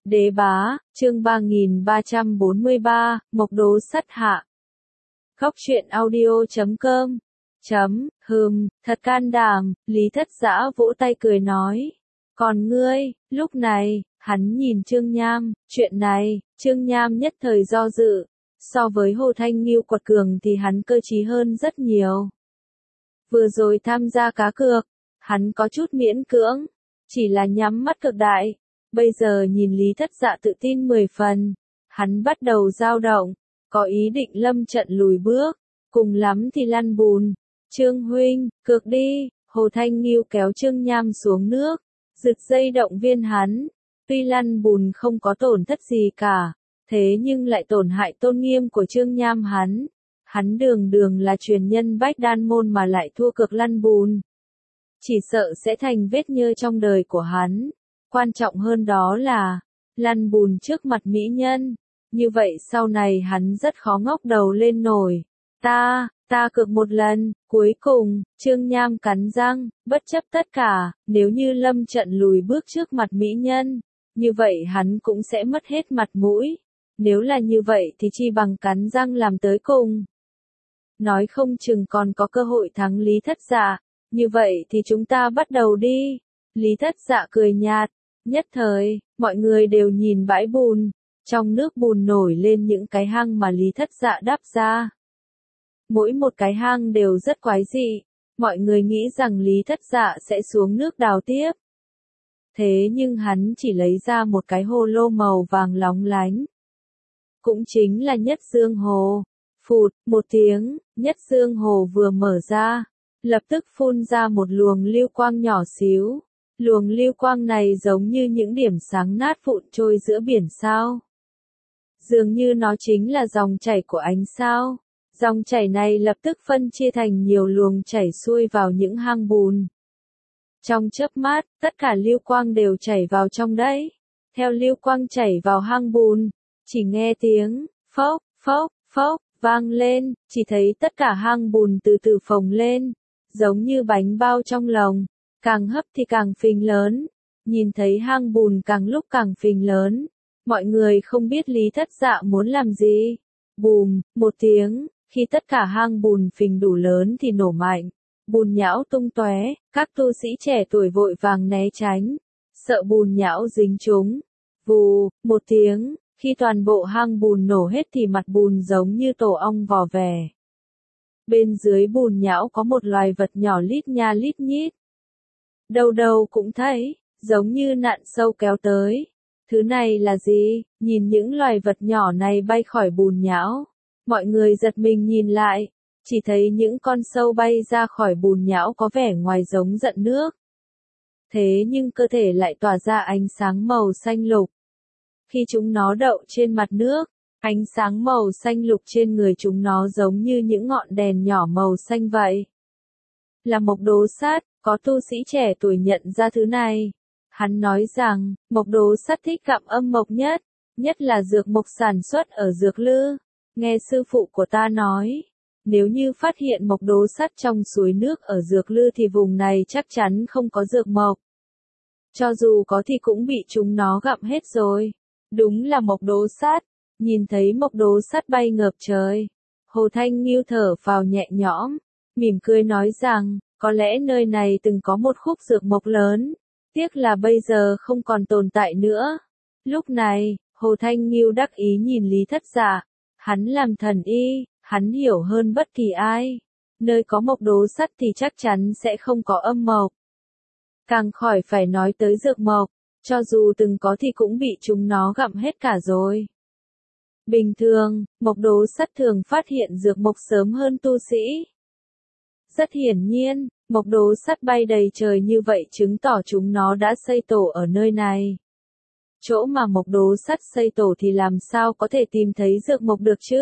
Đế bá, chương 3343, Mộc Đố Sắt hạ. Góc truyện audio.com. Thật can đảm, Lý Thất Dã vỗ tay cười nói. Còn ngươi, lúc này, hắn nhìn Trương Nham, chuyện này, Trương Nham nhất thời do dự. So với Hồ Thanh Nghiêu quật cường thì hắn cơ trí hơn rất nhiều. Vừa rồi tham gia cá cược, hắn có chút miễn cưỡng, chỉ là nhắm mắt cực đại. Bây giờ nhìn Lý Thất Dạ tự tin 10 phần, hắn bắt đầu dao động, có ý định lâm trận lùi bước, cùng lắm thì lăn bùn. Trương huynh, cược đi, Hồ Thanh Nghiêu kéo Trương Nham xuống nước, giật dây động viên hắn. Tuy lăn bùn không có tổn thất gì cả, thế nhưng lại tổn hại tôn nghiêm của Trương Nham hắn. Hắn đường là truyền nhân Bách Đan môn mà lại thua cược lăn bùn. Chỉ sợ sẽ thành vết nhơ trong đời của hắn. Quan trọng hơn đó là, lăn bùn trước mặt mỹ nhân. Như vậy sau này hắn rất khó ngóc đầu lên nổi. Ta cược một lần, cuối cùng, Trương Nham cắn răng, bất chấp tất cả, nếu như lâm trận lùi bước trước mặt mỹ nhân, như vậy hắn cũng sẽ mất hết mặt mũi. Nếu là như vậy thì chi bằng cắn răng làm tới cùng. Nói không chừng còn có cơ hội thắng Lý Thất Dạ, như vậy thì chúng ta bắt đầu đi. Lý Thất Dạ cười nhạt, nhất thời, mọi người đều nhìn bãi bùn, trong nước bùn nổi lên những cái hang mà Lý Thất Dạ đắp ra. Mỗi một cái hang đều rất quái dị, mọi người nghĩ rằng Lý Thất Dạ sẽ xuống nước đào tiếp. Thế nhưng hắn chỉ lấy ra một cái hồ lô màu vàng lóng lánh. Cũng chính là Nhất Dương Hồ. Phụt, một tiếng, Nhất Dương Hồ vừa mở ra, lập tức phun ra một luồng lưu quang nhỏ xíu. Luồng lưu quang này giống như những điểm sáng nát vụn trôi giữa biển sao. Dường như nó chính là dòng chảy của ánh sao. Dòng chảy này lập tức phân chia thành nhiều luồng chảy xuôi vào những hang bùn. Trong chớp mắt, tất cả lưu quang đều chảy vào trong đấy. Theo lưu quang chảy vào hang bùn, chỉ nghe tiếng phốc, phốc, phốc vang lên, chỉ thấy tất cả hang bùn từ từ phồng lên, giống như bánh bao trong lồng, càng hấp thì càng phình lớn. Nhìn thấy hang bùn càng lúc càng phình lớn, mọi người không biết Lý Thất Dạ muốn làm gì. Bùm, một tiếng, khi tất cả hang bùn phình đủ lớn thì nổ mạnh, bùn nhão tung tóe, các tu sĩ trẻ tuổi vội vàng né tránh, sợ bùn nhão dính chúng. Vù, một tiếng, khi toàn bộ hang bùn nổ hết thì mặt bùn giống như tổ ong vò vè. Bên dưới bùn nhão có một loài vật nhỏ lít nha lít nhít. Đâu đâu cũng thấy, giống như nạn sâu kéo tới. Thứ này là gì? Nhìn những loài vật nhỏ này bay khỏi bùn nhão. Mọi người giật mình nhìn lại, chỉ thấy những con sâu bay ra khỏi bùn nhão có vẻ ngoài giống giận nước. Thế nhưng cơ thể lại tỏa ra ánh sáng màu xanh lục. Khi chúng nó đậu trên mặt nước, ánh sáng màu xanh lục trên người chúng nó giống như những ngọn đèn nhỏ màu xanh vậy. Là Mộc Đố Sắt, có tu sĩ trẻ tuổi nhận ra thứ này. Hắn nói rằng, Mộc Đố Sắt thích gặm âm mộc nhất là dược mộc sản xuất ở Dược Lư. Nghe sư phụ của ta nói, nếu như phát hiện Mộc Đố Sắt trong suối nước ở Dược Lư thì vùng này chắc chắn không có dược mộc. Cho dù có thì cũng bị chúng nó gặm hết rồi. Đúng là Mộc Đố Sắt. Nhìn thấy Mộc Đố Sắt bay ngập trời, Hồ Thanh Nghiêu thở phào nhẹ nhõm, mỉm cười nói rằng, có lẽ nơi này từng có một khúc dược mộc lớn, tiếc là bây giờ không còn tồn tại nữa. Lúc này, Hồ Thanh Nghiêu đắc ý nhìn Lý Thất Dạ, hắn làm thần y, hắn hiểu hơn bất kỳ ai. Nơi có Mộc Đố Sắt thì chắc chắn sẽ không có âm mộc. Càng khỏi phải nói tới dược mộc, cho dù từng có thì cũng bị chúng nó gặm hết cả rồi. Bình thường, Mộc Đố Sắt thường phát hiện dược mộc sớm hơn tu sĩ. Rất hiển nhiên, Mộc Đố Sắt bay đầy trời như vậy chứng tỏ chúng nó đã xây tổ ở nơi này. Chỗ mà Mộc Đố Sắt xây tổ thì làm sao có thể tìm thấy dược mộc được chứ?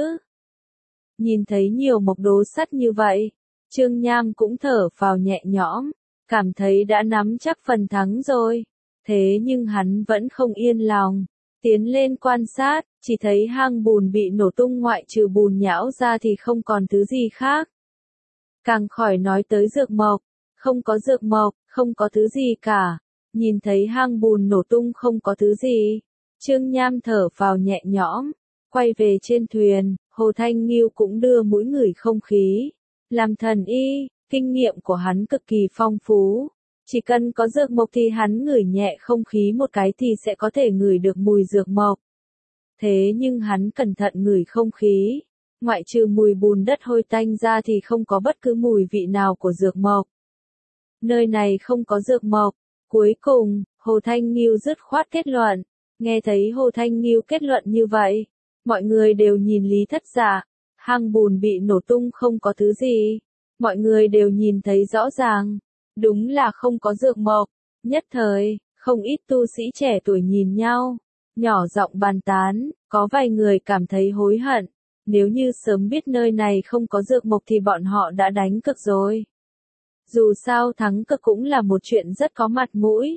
Nhìn thấy nhiều Mộc Đố Sắt như vậy, Trương Nham cũng thở phào nhẹ nhõm, cảm thấy đã nắm chắc phần thắng rồi. Thế nhưng hắn vẫn không yên lòng, tiến lên quan sát, chỉ thấy hang bùn bị nổ tung ngoại trừ bùn nhão ra thì không còn thứ gì khác. Càng khỏi nói tới dược mộc, không có dược mộc, không có thứ gì cả. Nhìn thấy hang bùn nổ tung không có thứ gì, Trương Nham thở phào nhẹ nhõm, quay về trên thuyền, Hồ Thanh Nghiêu cũng đưa mũi ngửi không khí. Làm thần y, kinh nghiệm của hắn cực kỳ phong phú. Chỉ cần có dược mộc thì hắn ngửi nhẹ không khí một cái thì sẽ có thể ngửi được mùi dược mộc. Thế nhưng hắn cẩn thận ngửi không khí. Ngoại trừ mùi bùn đất hôi tanh ra thì không có bất cứ mùi vị nào của dược mộc. Nơi này không có dược mộc. Cuối cùng, Hồ Thanh Nghiêu dứt khoát kết luận. Nghe thấy Hồ Thanh Nghiêu kết luận như vậy, mọi người đều nhìn Lý Thất Dạ. Hang bùn bị nổ tung không có thứ gì. Mọi người đều nhìn thấy rõ ràng. Đúng là không có dược mộc. Nhất thời, không ít tu sĩ trẻ tuổi nhìn nhau, nhỏ giọng bàn tán, có vài người cảm thấy hối hận. Nếu như sớm biết nơi này không có dược mộc thì bọn họ đã đánh cược rồi. Dù sao thắng cược cũng là một chuyện rất có mặt mũi.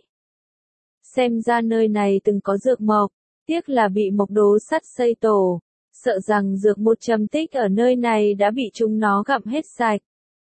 Xem ra nơi này từng có dược mộc, tiếc là bị mộc đố sắt xây tổ. Sợ rằng dược một trầm tích ở nơi này đã bị chúng nó gặm hết sạch.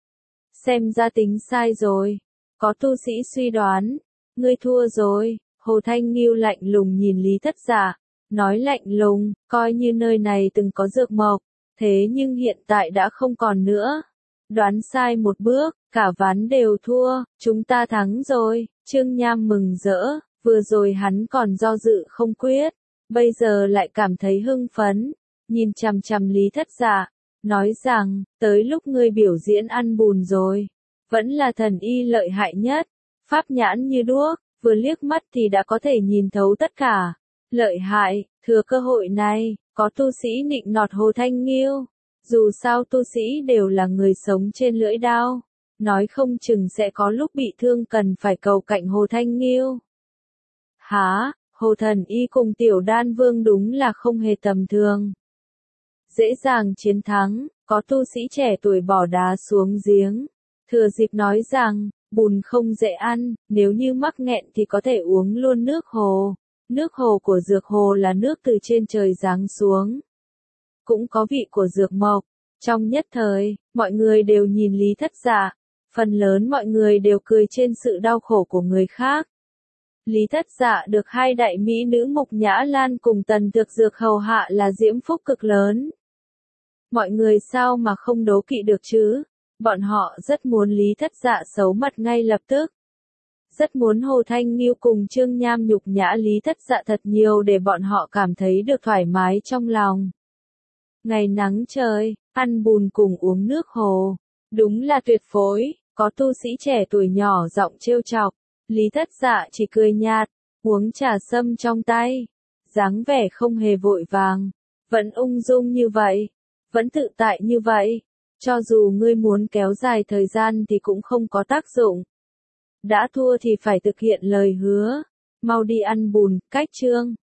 Xem ra tính sai rồi. Có tu sĩ suy đoán, ngươi thua rồi. Hồ Thanh Nghiêu lạnh lùng nhìn Lý Thất Dạ, nói lạnh lùng, coi như nơi này từng có dược mộc, thế nhưng hiện tại đã không còn nữa. Đoán sai một bước, cả ván đều thua, chúng ta thắng rồi. Trương Nham mừng rỡ, vừa rồi hắn còn do dự không quyết, bây giờ lại cảm thấy hưng phấn, nhìn chằm chằm Lý Thất Dạ, nói rằng, tới lúc ngươi biểu diễn ăn bùn rồi, vẫn là thần y lợi hại nhất, pháp nhãn như đuốc, vừa liếc mắt thì đã có thể nhìn thấu tất cả. Lợi hại, thừa cơ hội này, có tu sĩ nịnh nọt Hồ Thanh Nghiêu. Dù sao tu sĩ đều là người sống trên lưỡi đao, nói không chừng sẽ có lúc bị thương cần phải cầu cạnh Hồ Thanh Nghiêu. Hả, Hồ Thần Y cùng Tiểu Đan Vương đúng là không hề tầm thường. Dễ dàng chiến thắng, có tu sĩ trẻ tuổi bỏ đá xuống giếng. Thừa dịp nói rằng, bùn không dễ ăn, nếu như mắc nghẹn thì có thể uống luôn nước hồ. Nước hồ của dược hồ là nước từ trên trời giáng xuống. Cũng có vị của dược mộc. Trong nhất thời, mọi người đều nhìn Lý Thất Dạ. Phần lớn mọi người đều cười trên sự đau khổ của người khác. Lý Thất Dạ được hai đại mỹ nữ Mục Nhã Lan cùng Tần Thực Dược hầu hạ là diễm phúc cực lớn. Mọi người sao mà không đố kỵ được chứ? Bọn họ rất muốn Lý Thất Dạ xấu mặt ngay lập tức. Rất muốn Hồ Thanh Nghiêu cùng Trương Nham nhục nhã Lý Thất Dạ thật nhiều để bọn họ cảm thấy được thoải mái trong lòng. Ngày nắng trời, ăn bùn cùng uống nước hồ. Đúng là tuyệt phối, có tu sĩ trẻ tuổi nhỏ giọng trêu chọc. Lý Thất Dạ chỉ cười nhạt, uống trà sâm trong tay. Dáng vẻ không hề vội vàng, vẫn ung dung như vậy, vẫn tự tại như vậy. Cho dù ngươi muốn kéo dài thời gian thì cũng không có tác dụng. Đã thua thì phải thực hiện lời hứa. Mau đi ăn bùn, cách chương.